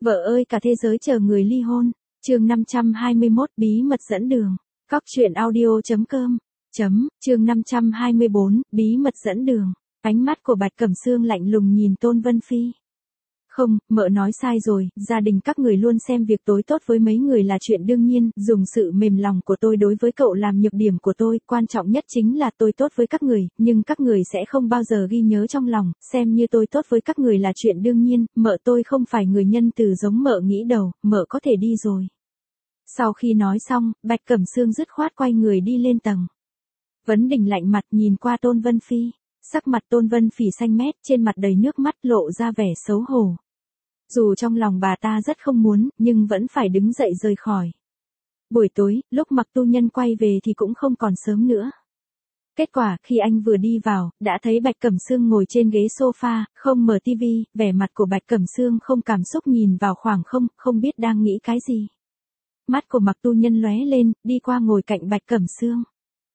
Vợ ơi cả thế giới chờ người ly hôn. Chương 521 bí mật dẫn đường. Cóc truyện audio.com. Chương 524 bí mật dẫn đường. Ánh mắt của Bạch Cẩm Sương lạnh lùng nhìn Tôn Vân Phi. Không, mợ nói sai rồi, gia đình các người luôn xem việc tối tốt với mấy người là chuyện đương nhiên, dùng sự mềm lòng của tôi đối với cậu làm nhược điểm của tôi, quan trọng nhất chính là tôi tốt với các người, nhưng các người sẽ không bao giờ ghi nhớ trong lòng, xem như tôi tốt với các người là chuyện đương nhiên, mợ tôi không phải người nhân từ giống mợ nghĩ đầu, mợ có thể đi rồi. Sau khi nói xong, Bạch Cẩm Sương dứt khoát quay người đi lên tầng. Vấn Đình lạnh mặt nhìn qua Tôn Vân Phi. Sắc mặt Tôn Vân Phỉ xanh mét, trên mặt đầy nước mắt lộ ra vẻ xấu hổ. Dù trong lòng bà ta rất không muốn, nhưng vẫn phải đứng dậy rời khỏi. Buổi tối, lúc Mặc Tu Nhân quay về thì cũng không còn sớm nữa. Kết quả, khi anh vừa đi vào, đã thấy Bạch Cẩm Sương ngồi trên ghế sofa, không mở tivi, vẻ mặt của Bạch Cẩm Sương không cảm xúc nhìn vào khoảng không biết đang nghĩ cái gì. Mắt của Mặc Tu Nhân lóe lên, đi qua ngồi cạnh Bạch Cẩm Sương.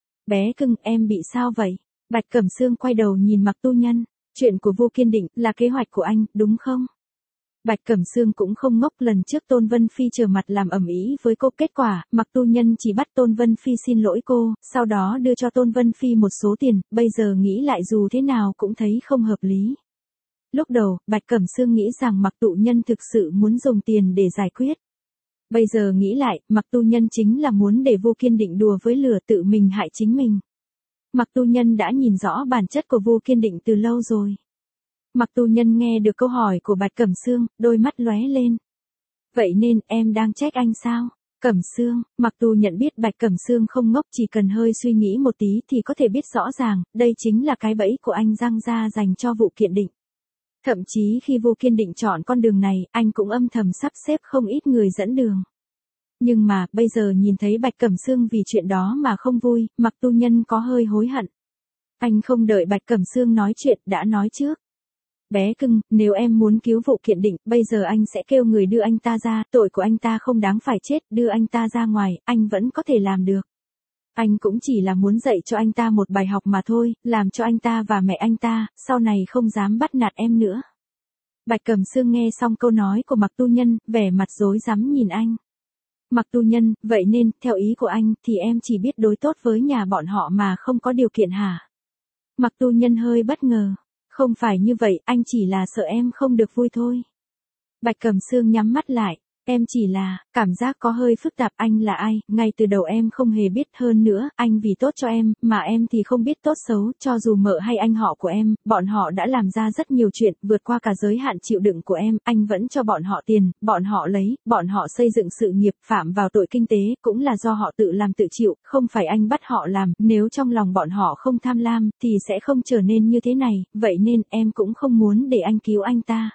Bé cưng, em bị sao vậy? Bạch Cẩm Sương quay đầu nhìn Mặc Tu Nhân, chuyện của Vô Kiên Định là kế hoạch của anh, đúng không? Bạch Cẩm Sương cũng không ngốc, lần trước Tôn Vân Phi trở mặt làm ầm ĩ với cô, kết quả, Mặc Tu Nhân chỉ bắt Tôn Vân Phi xin lỗi cô, sau đó đưa cho Tôn Vân Phi một số tiền, bây giờ nghĩ lại dù thế nào cũng thấy không hợp lý. Lúc đầu, Bạch Cẩm Sương nghĩ rằng Mặc Tu Nhân thực sự muốn dùng tiền để giải quyết. Bây giờ nghĩ lại, Mặc Tu Nhân chính là muốn để Vô Kiên Định đùa với lửa tự mình hại chính mình. Mặc Tu Nhân đã nhìn rõ bản chất của Vô Kiên Định từ lâu rồi. Mặc Tu Nhân nghe được câu hỏi của Bạch Cẩm Sương, đôi mắt lóe lên. Vậy nên, em đang trách anh sao? Cẩm Sương, Mặc Tu nhận biết Bạch Cẩm Sương không ngốc, chỉ cần hơi suy nghĩ một tí thì có thể biết rõ ràng, đây chính là cái bẫy của anh giăng ra dành cho Vô Kiên Định. Thậm chí khi Vô Kiên Định chọn con đường này, anh cũng âm thầm sắp xếp không ít người dẫn đường. Nhưng mà, bây giờ nhìn thấy Bạch Cẩm Sương vì chuyện đó mà không vui, Mặc Tu Nhân có hơi hối hận. Anh không đợi Bạch Cẩm Sương nói chuyện, đã nói trước. Bé cưng, nếu em muốn cứu Vô Kiên Định, bây giờ anh sẽ kêu người đưa anh ta ra, tội của anh ta không đáng phải chết, đưa anh ta ra ngoài, anh vẫn có thể làm được. Anh cũng chỉ là muốn dạy cho anh ta một bài học mà thôi, làm cho anh ta và mẹ anh ta, sau này không dám bắt nạt em nữa. Bạch Cẩm Sương nghe xong câu nói của Mặc Tu Nhân, vẻ mặt rối rắm nhìn anh. Mặc Tu Nhân, vậy nên, theo ý của anh, thì em chỉ biết đối tốt với nhà bọn họ mà không có điều kiện hả? Mặc Tu Nhân hơi bất ngờ. Không phải như vậy, anh chỉ là sợ em không được vui thôi. Bạch Cẩm Sương nhắm mắt lại. Em chỉ là, cảm giác có hơi phức tạp, anh là ai, ngay từ đầu em không hề biết, hơn nữa, anh vì tốt cho em, mà em thì không biết tốt xấu, cho dù mợ hay anh họ của em, bọn họ đã làm ra rất nhiều chuyện, vượt qua cả giới hạn chịu đựng của em, anh vẫn cho bọn họ tiền, bọn họ lấy, bọn họ xây dựng sự nghiệp, phạm vào tội kinh tế, cũng là do họ tự làm tự chịu, không phải anh bắt họ làm, nếu trong lòng bọn họ không tham lam, thì sẽ không trở nên như thế này, vậy nên, em cũng không muốn để anh cứu anh ta.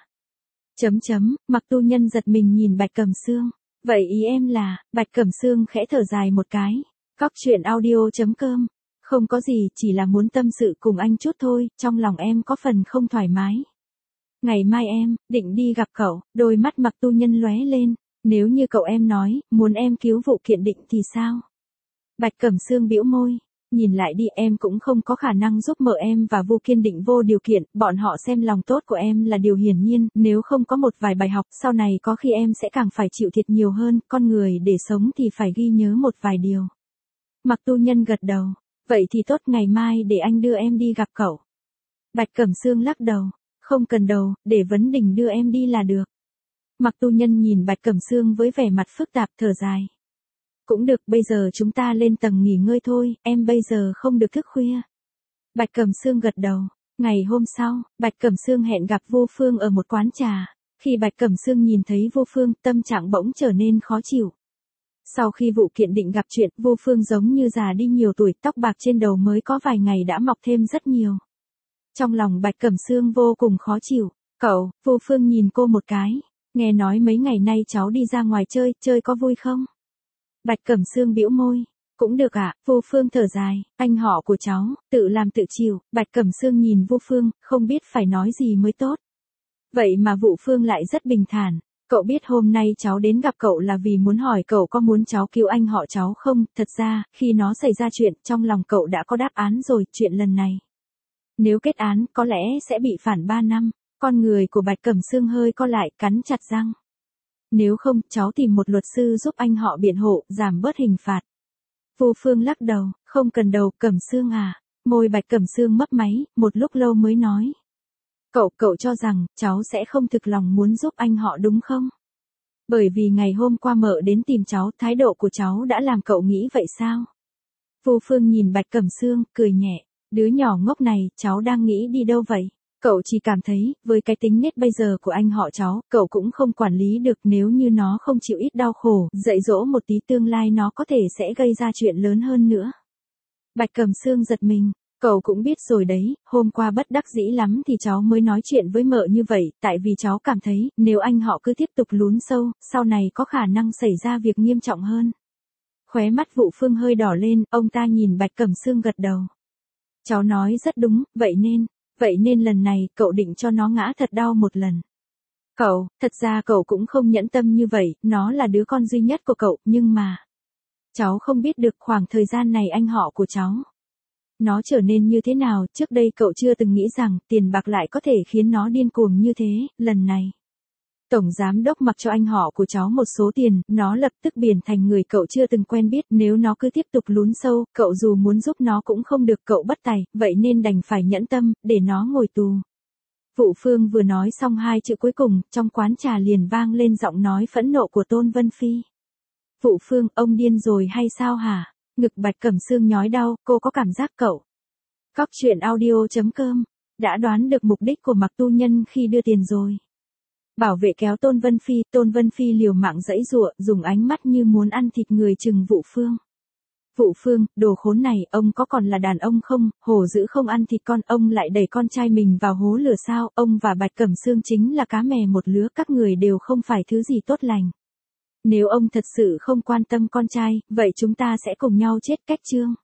Mặc Tu Nhân giật mình nhìn Bạch Cẩm Sương. Vậy ý em là, Bạch Cẩm Sương khẽ thở dài một cái. Cóc truyện audio.com. Không có gì, chỉ là muốn tâm sự cùng anh chút thôi, trong lòng em có phần không thoải mái. Ngày mai em, định đi gặp cậu, đôi mắt Mặc Tu Nhân lóe lên. Nếu như cậu em nói, muốn em cứu Vô Kiên Định thì sao? Bạch Cẩm Sương bĩu môi. Nhìn lại đi, em cũng không có khả năng giúp mợ em và Vô Kiên Định vô điều kiện, bọn họ xem lòng tốt của em là điều hiển nhiên, nếu không có một vài bài học, sau này có khi em sẽ càng phải chịu thiệt nhiều hơn, con người để sống thì phải ghi nhớ một vài điều. Mặc Tu Nhân gật đầu, vậy thì tốt, ngày mai để anh đưa em đi gặp cậu. Bạch Cẩm Sương lắc đầu, không cần đâu, để Vấn Đình đưa em đi là được. Mặc Tu Nhân nhìn Bạch Cẩm Sương với vẻ mặt phức tạp, thở dài. Cũng được, bây giờ chúng ta lên tầng nghỉ ngơi thôi, em bây giờ không được thức khuya. Bạch Cẩm Sương gật đầu. Ngày hôm sau, Bạch Cẩm Sương hẹn gặp Vô Phương ở một quán trà. Khi Bạch Cẩm Sương nhìn thấy Vô Phương, tâm trạng bỗng trở nên khó chịu. Sau khi Vô Kiên Định gặp chuyện, Vô Phương giống như già đi nhiều tuổi, tóc bạc trên đầu mới có vài ngày đã mọc thêm rất nhiều. Trong lòng Bạch Cẩm Sương vô cùng khó chịu. Cậu, Vô Phương nhìn cô một cái. Nghe nói mấy ngày nay cháu đi ra ngoài chơi có vui không? Bạch Cẩm Sương bĩu môi. Cũng được ạ, Vô Phương thở dài, anh họ của cháu, tự làm tự chịu. Bạch Cẩm Sương nhìn Vô Phương, không biết phải nói gì mới tốt. Vậy mà Vô Phương lại rất bình thản. Cậu biết hôm nay cháu đến gặp cậu là vì muốn hỏi cậu có muốn cháu cứu anh họ cháu không, thật ra, khi nó xảy ra chuyện, trong lòng cậu đã có đáp án rồi, chuyện lần này. Nếu kết án, có lẽ sẽ bị phản 3 năm. Con người của Bạch Cẩm Sương hơi co lại, cắn chặt răng. Nếu không, cháu tìm một luật sư giúp anh họ biện hộ, giảm bớt hình phạt. Vu Phương lắc đầu, không cần đâu, Cẩm Sương à. Môi Bạch Cẩm Sương mấp máy, một lúc lâu mới nói. Cậu cho rằng, cháu sẽ không thực lòng muốn giúp anh họ đúng không? Bởi vì ngày hôm qua mợ đến tìm cháu, thái độ của cháu đã làm cậu nghĩ vậy sao? Vu Phương nhìn Bạch Cẩm Sương, cười nhẹ. Đứa nhỏ ngốc này, cháu đang nghĩ đi đâu vậy? Cậu chỉ cảm thấy, với cái tính nết bây giờ của anh họ cháu, cậu cũng không quản lý được, nếu như nó không chịu ít đau khổ, dạy dỗ một tí tương lai nó có thể sẽ gây ra chuyện lớn hơn nữa. Bạch Cẩm Sương giật mình, cậu cũng biết rồi đấy, hôm qua bất đắc dĩ lắm thì cháu mới nói chuyện với mợ như vậy, tại vì cháu cảm thấy, nếu anh họ cứ tiếp tục lún sâu, sau này có khả năng xảy ra việc nghiêm trọng hơn. Khóe mắt Vũ Phương hơi đỏ lên, ông ta nhìn Bạch Cẩm Sương gật đầu. Cháu nói rất đúng, vậy nên lần này, cậu định cho nó ngã thật đau một lần. Thật ra cậu cũng không nhẫn tâm như vậy, nó là đứa con duy nhất của cậu, nhưng mà... Cháu không biết được khoảng thời gian này anh họ của cháu. Nó trở nên như thế nào, trước đây cậu chưa từng nghĩ rằng, tiền bạc lại có thể khiến nó điên cuồng như thế, lần này. Tổng giám đốc mặc cho anh họ của cháu một số tiền, nó lập tức biến thành người cậu chưa từng quen biết, nếu nó cứ tiếp tục lún sâu, cậu dù muốn giúp nó cũng không được, cậu bất tài, vậy nên đành phải nhẫn tâm, để nó ngồi tù. Vũ Phương vừa nói xong hai chữ cuối cùng, trong quán trà liền vang lên giọng nói phẫn nộ của Tôn Vân Phi. Vũ Phương, ông điên rồi hay sao hả? Ngực Bạch Cẩm Sương nhói đau, cô có cảm giác cậu. Cóc truyện audio.com, đã đoán được mục đích của Mạc Tu Nhân khi đưa tiền rồi. Bảo vệ kéo Tôn Vân Phi liều mạng giãy giụa, dùng ánh mắt như muốn ăn thịt người chừng Vũ Phương. Vũ Phương, đồ khốn này, ông có còn là đàn ông không, hổ dữ không ăn thịt con, ông lại đẩy con trai mình vào hố lửa sao, ông và Bạch Cẩm Sương chính là cá mè một lứa, các người đều không phải thứ gì tốt lành. Nếu ông thật sự không quan tâm con trai, vậy chúng ta sẽ cùng nhau chết cách chương.